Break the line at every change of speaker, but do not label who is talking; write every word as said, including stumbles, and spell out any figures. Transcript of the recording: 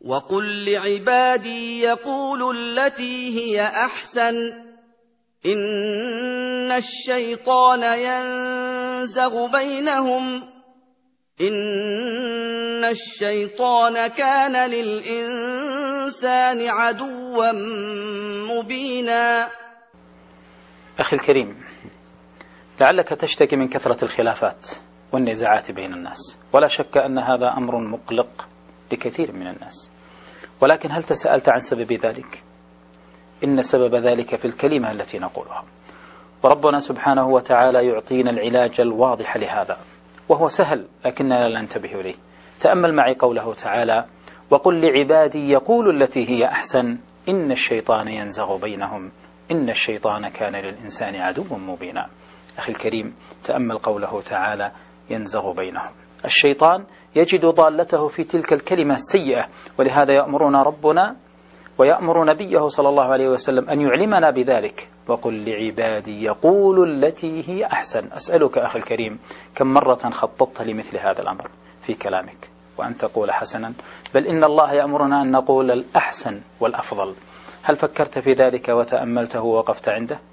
وقل لعبادي يقولوا التي هي أحسن إن الشيطان ينزغ بينهم إن الشيطان كان للإنسان عدوا مبينا.
أخي الكريم، لعلك تشتكي من كثرة الخلافات والنزاعات بين الناس، ولا شك أن هذا أمر مقلق لكثير من الناس، ولكن هل تسألت عن سبب ذلك؟ إن سبب ذلك في الكلمة التي نقولها، وربنا سبحانه وتعالى يعطينا العلاج الواضح لهذا، وهو سهل لكننا لا ننتبه إليه. تأمل معي قوله تعالى: وقل لعبادي يقولوا التي هي أحسن إن الشيطان ينزغ بينهم إن الشيطان كان للإنسان عدوا مبينا. أخي الكريم، تأمل قوله تعالى: ينزغ بينهم. الشيطان يجد ضالته في تلك الكلمة السيئة، ولهذا يأمرنا ربنا ويأمر نبيه صلى الله عليه وسلم أن يعلمنا بذلك. وقل لعبادي يقولوا التي هي أحسن. أسألك أخي الكريم، كم مرة خططت لمثل هذا الأمر في كلامك وأن تقول حسنا؟ بل إن الله يأمرنا أن نقول الأحسن والأفضل. هل فكرت في ذلك وتأملته ووقفت عنده؟